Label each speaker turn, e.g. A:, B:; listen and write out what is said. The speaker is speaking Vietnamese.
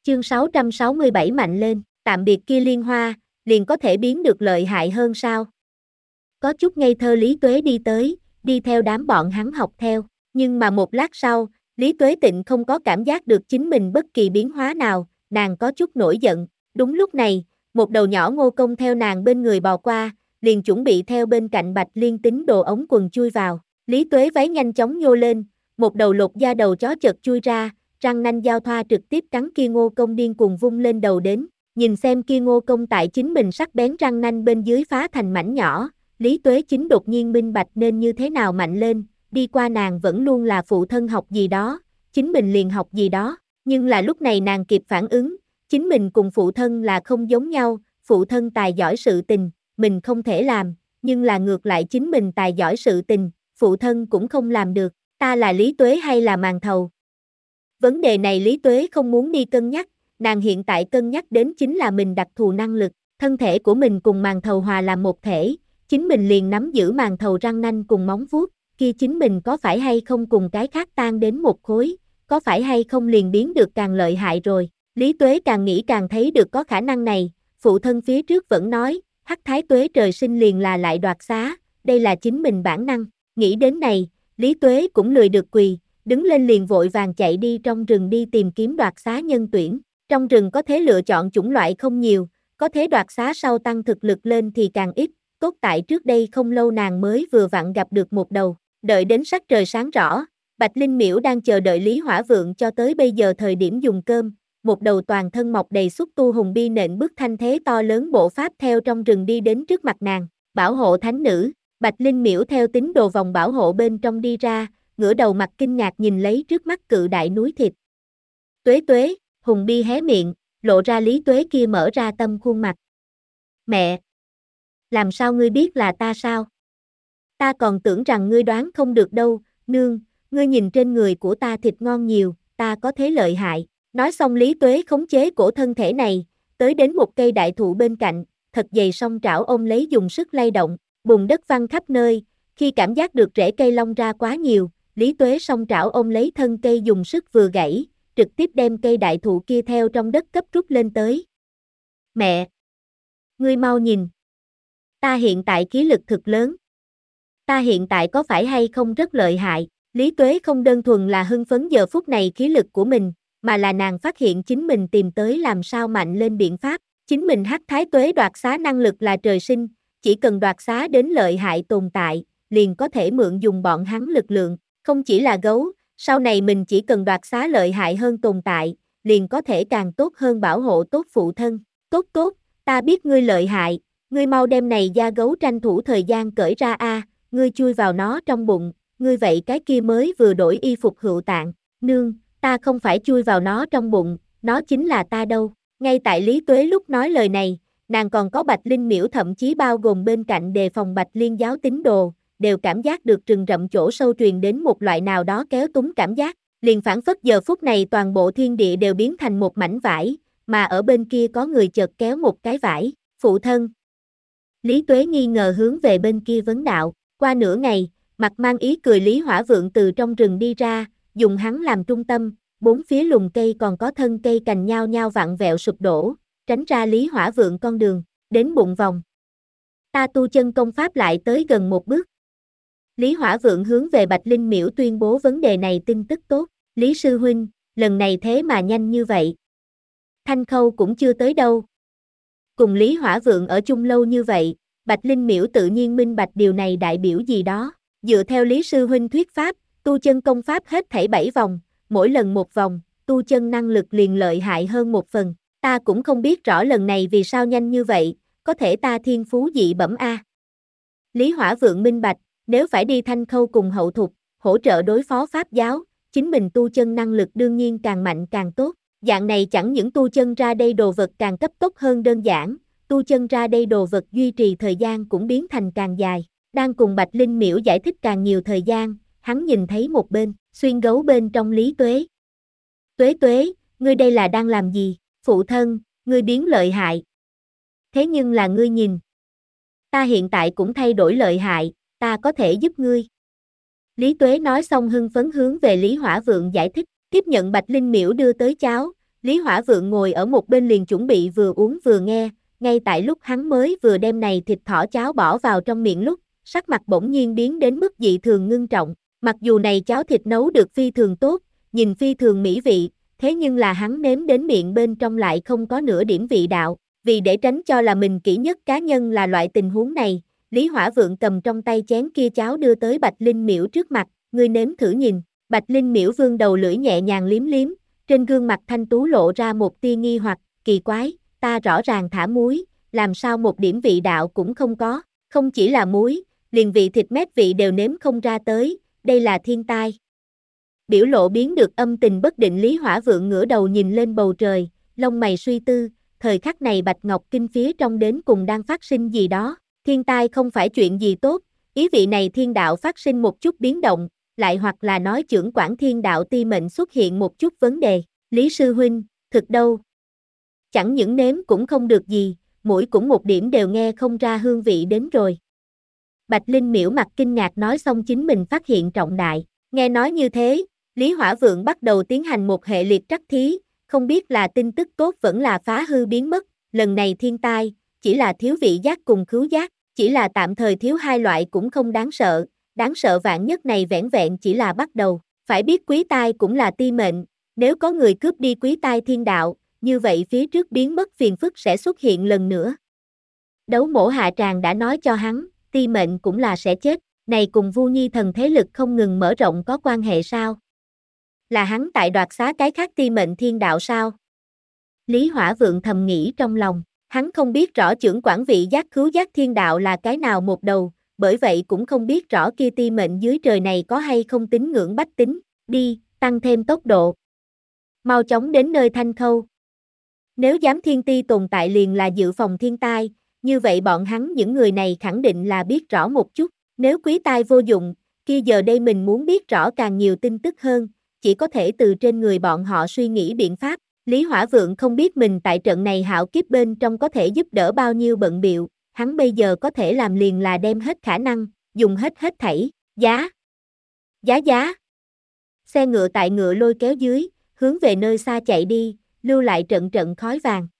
A: Chương 667 mạnh lên, tạm biệt kia liên hoa, liền có thể biến được lợi hại hơn sao? Có chút ngây thơ Lý Tuế đi tới, đi theo đám bọn hắn học theo, nhưng mà một lát sau, Lý Tuế Tịnh không có cảm giác được chính mình bất kỳ biến hóa nào, nàng có chút nổi giận. Đúng lúc này, một đầu nhỏ Ngô Công theo nàng bên người bò qua, liền chuẩn bị theo bên cạnh Bạch Liên tính đồ ống quần chui vào. Lý Tuế váy nhanh chóng nhô lên, một đầu lột da đầu chó chợt chui ra, răng nanh giao thoa trực tiếp cắn kia Ngô Công điên cuồng vung lên đầu đến. Nhìn xem kia Ngô Công tại chính mình sắc bén răng nanh bên dưới phá thành mảnh nhỏ, Lý Tuế chính đột nhiên minh bạch nên như thế nào mạnh lên, đi qua nàng vẫn luôn là phụ thân học gì đó, chính mình liền học gì đó, nhưng là lúc này nàng kịp phản ứng, chính mình cùng phụ thân là không giống nhau, phụ thân tài giỏi sự tình, mình không thể làm, nhưng là ngược lại chính mình tài giỏi sự tình, phụ thân cũng không làm được, ta là Lý Tuế hay là màn thầu? Vấn đề này Lý Tuế không muốn đi cân nhắc, nàng hiện tại cân nhắc đến chính là mình đặc thù năng lực, thân thể của mình cùng màn thầu hòa làm một thể, chính mình liền nắm giữ màn thầu răng nanh cùng móng vuốt, kia chính mình có phải hay không cùng cái khác tan đến một khối, có phải hay không liền biến được càng lợi hại rồi. Lý Tuế càng nghĩ càng thấy được có khả năng này, phụ thân phía trước vẫn nói, Hắc Thái Tuế trời sinh liền là lại đoạt xá, đây là chính mình bản năng, nghĩ đến này, Lý Tuế cũng lười được quỳ, đứng lên liền vội vàng chạy đi trong rừng đi tìm kiếm đoạt xá nhân tuyển, trong rừng có thể lựa chọn chủng loại không nhiều, có thể đoạt xá sau tăng thực lực lên thì càng ít, tốt tại trước đây không lâu nàng mới vừa vặn gặp được một đầu, đợi đến sắc trời sáng rõ, Bạch Linh Miễu đang chờ đợi Lý Hỏa Vượng cho tới bây giờ thời điểm dùng cơm, một đầu toàn thân mọc đầy xúc tu hùng bi nện bước thanh thế to lớn bộ pháp theo trong rừng đi đến trước mặt nàng, bảo hộ thánh nữ, Bạch Linh Miễu theo tín đồ vòng bảo hộ bên trong đi ra, ngửa đầu mặt kinh ngạc nhìn lấy trước mắt cự đại núi thịt. Tuế Tuế, hùng bi hé miệng, lộ ra Lý Tuế kia mở ra tâm khuôn mặt. Mẹ! Làm sao ngươi biết là ta sao? Ta còn tưởng rằng ngươi đoán không được đâu, nương, ngươi nhìn trên người của ta thịt ngon nhiều, ta có thế lợi hại. Nói xong Lý Tuế khống chế cổ thân thể này, tới đến một cây đại thụ bên cạnh, thật dày song trảo ôm lấy dùng sức lay động, bùn đất văng khắp nơi, khi cảm giác được rễ cây long ra quá nhiều, Lý Tuế song trảo ôm lấy thân cây dùng sức vừa gãy, trực tiếp đem cây đại thụ kia theo trong đất cấp rút lên tới. Mẹ! Ngươi mau nhìn! Ta hiện tại khí lực thực lớn. Ta hiện tại có phải hay không rất lợi hại, Lý Tuế không đơn thuần là hưng phấn giờ phút này khí lực của mình, mà là nàng phát hiện chính mình tìm tới làm sao mạnh lên biện pháp, chính mình Hắc Thái Tuế đoạt xá năng lực là trời sinh, chỉ cần đoạt xá đến lợi hại tồn tại, liền có thể mượn dùng bọn hắn lực lượng, không chỉ là gấu, sau này mình chỉ cần đoạt xá lợi hại hơn tồn tại, liền có thể càng tốt hơn bảo hộ tốt phụ thân, tốt tốt, ta biết ngươi lợi hại, ngươi mau đem này da gấu tranh thủ thời gian cởi ra a, ngươi chui vào nó trong bụng, ngươi vậy cái kia mới vừa đổi y phục hữu tạng, nương, ta không phải chui vào nó trong bụng, nó chính là ta đâu. Ngay tại Lý Tuế lúc nói lời này, nàng còn có Bạch Linh Miễu thậm chí bao gồm bên cạnh đề phòng Bạch Liên giáo tín đồ, đều cảm giác được rừng rậm chỗ sâu truyền đến một loại nào đó kéo túng cảm giác, liền phảng phất giờ phút này toàn bộ thiên địa đều biến thành một mảnh vải, mà ở bên kia có người chợt kéo một cái vải, phụ thân. Lý Tuế nghi ngờ hướng về bên kia vấn đạo, qua nửa ngày, mặt mang ý cười Lý Hỏa Vượng từ trong rừng đi ra, dùng hắn làm trung tâm, bốn phía lùm cây còn có thân cây cành nhao nhao vặn vẹo sụp đổ, tránh ra Lý Hỏa Vượng con đường, đến bụng vòng. Ta tu chân công pháp lại tới gần một bước. Lý Hỏa Vượng hướng về Bạch Linh Miễu tuyên bố vấn đề này tin tức tốt, Lý Sư Huynh, lần này thế mà nhanh như vậy. Thanh Khâu cũng chưa tới đâu. Cùng Lý Hỏa Vượng ở chung lâu như vậy, Bạch Linh Miễu tự nhiên minh bạch điều này đại biểu gì đó, dựa theo Lý Sư Huynh thuyết pháp, tu chân công pháp hết thảy 7 vòng, mỗi lần một vòng, tu chân năng lực liền lợi hại hơn một phần, ta cũng không biết rõ lần này vì sao nhanh như vậy, có thể ta thiên phú dị bẩm a. Lý Hỏa Vượng minh bạch, nếu phải đi Thanh Khâu cùng hậu thục, hỗ trợ đối phó pháp giáo, chính mình tu chân năng lực đương nhiên càng mạnh càng tốt, dạng này chẳng những tu chân ra đây đồ vật càng cấp tốc hơn đơn giản, tu chân ra đây đồ vật duy trì thời gian cũng biến thành càng dài, đang cùng Bạch Linh Miễu giải thích càng nhiều thời gian, hắn nhìn thấy một bên, xuyên gấu bên trong Lý Tuế. Tuế Tuế, ngươi đây là đang làm gì, phụ thân, ngươi biến lợi hại. Thế nhưng là ngươi nhìn. Ta hiện tại cũng thay đổi lợi hại, ta có thể giúp ngươi. Lý Tuế nói xong hưng phấn hướng về Lý Hỏa Vượng giải thích, tiếp nhận Bạch Linh Miễu đưa tới cháo, Lý Hỏa Vượng ngồi ở một bên liền chuẩn bị vừa uống vừa nghe, ngay tại lúc hắn mới vừa đem này thịt thỏ cháo bỏ vào trong miệng lúc, sắc mặt bỗng nhiên biến đến mức dị thường ngưng trọng, mặc dù này cháo thịt nấu được phi thường tốt, nhìn phi thường mỹ vị, thế nhưng là hắn nếm đến miệng bên trong lại không có nửa điểm vị đạo, vì để tránh cho là mình kỹ nhất cá nhân là loại tình huống này, Lý Hỏa Vượng cầm trong tay chén kia cháo đưa tới Bạch Linh Miễu trước mặt, ngươi nếm thử nhìn, Bạch Linh Miễu vươn đầu lưỡi nhẹ nhàng liếm liếm, trên gương mặt thanh tú lộ ra một tia nghi hoặc, kỳ quái, ta rõ ràng thả muối, làm sao một điểm vị đạo cũng không có, không chỉ là muối, liền vị thịt mét vị đều nếm không ra tới, đây là thiên tai. Biểu lộ biến được âm tình bất định Lý Hỏa Vượng ngửa đầu nhìn lên bầu trời, lông mày suy tư, thời khắc này Bạch Ngọc Kinh phía trong đến cùng đang phát sinh gì đó, thiên tai không phải chuyện gì tốt, ý vị này thiên đạo phát sinh một chút biến động, lại hoặc là nói chưởng quản thiên đạo ti mệnh xuất hiện một chút vấn đề, Lý Sư Huynh, thực đâu? Chẳng những nếm cũng không được gì, mũi cũng một điểm đều nghe không ra hương vị đến rồi. Bạch Linh Miễu mặt kinh ngạc nói xong chính mình phát hiện trọng đại, nghe nói như thế, Lý Hỏa Vượng bắt đầu tiến hành một hệ liệt trắc thí, không biết là tin tức tốt vẫn là phá hư biến mất, lần này thiên tai, chỉ là thiếu vị giác cùng khứu giác, chỉ là tạm thời thiếu hai loại cũng không đáng sợ vạn nhất này vẻn vẹn chỉ là bắt đầu, phải biết quý tai cũng là ti mệnh, nếu có người cướp đi quý tai thiên đạo, như vậy phía trước biến mất phiền phức sẽ xuất hiện lần nữa. Đấu Mổ Hạ Tràng đã nói cho hắn, ti mệnh cũng là sẽ chết, này cùng Vu Nhi thần thế lực không ngừng mở rộng có quan hệ sao? Là hắn tại đoạt xá cái khác ti mệnh thiên đạo sao? Lý Hỏa Vượng thầm nghĩ trong lòng, hắn không biết rõ chưởng quản vị giác khứu giác thiên đạo là cái nào một đầu, bởi vậy cũng không biết rõ kia ti mệnh dưới trời này có hay không tín ngưỡng bách tính, đi, tăng thêm tốc độ. Mau chóng đến nơi Thanh Khâu. Nếu dám thiên ti tồn tại liền là dự phòng thiên tai, như vậy bọn hắn những người này khẳng định là biết rõ một chút, nếu quý tai vô dụng, kia giờ đây mình muốn biết rõ càng nhiều tin tức hơn, chỉ có thể từ trên người bọn họ suy nghĩ biện pháp. Lý Hỏa Vượng không biết mình tại trận này hạo kiếp bên trong có thể giúp đỡ bao nhiêu bận biệu, hắn bây giờ có thể làm liền là đem hết khả năng, dùng hết thảy, giá. Xe ngựa tại ngựa lôi kéo dưới, hướng về nơi xa chạy đi, lưu lại trận trận khói vàng.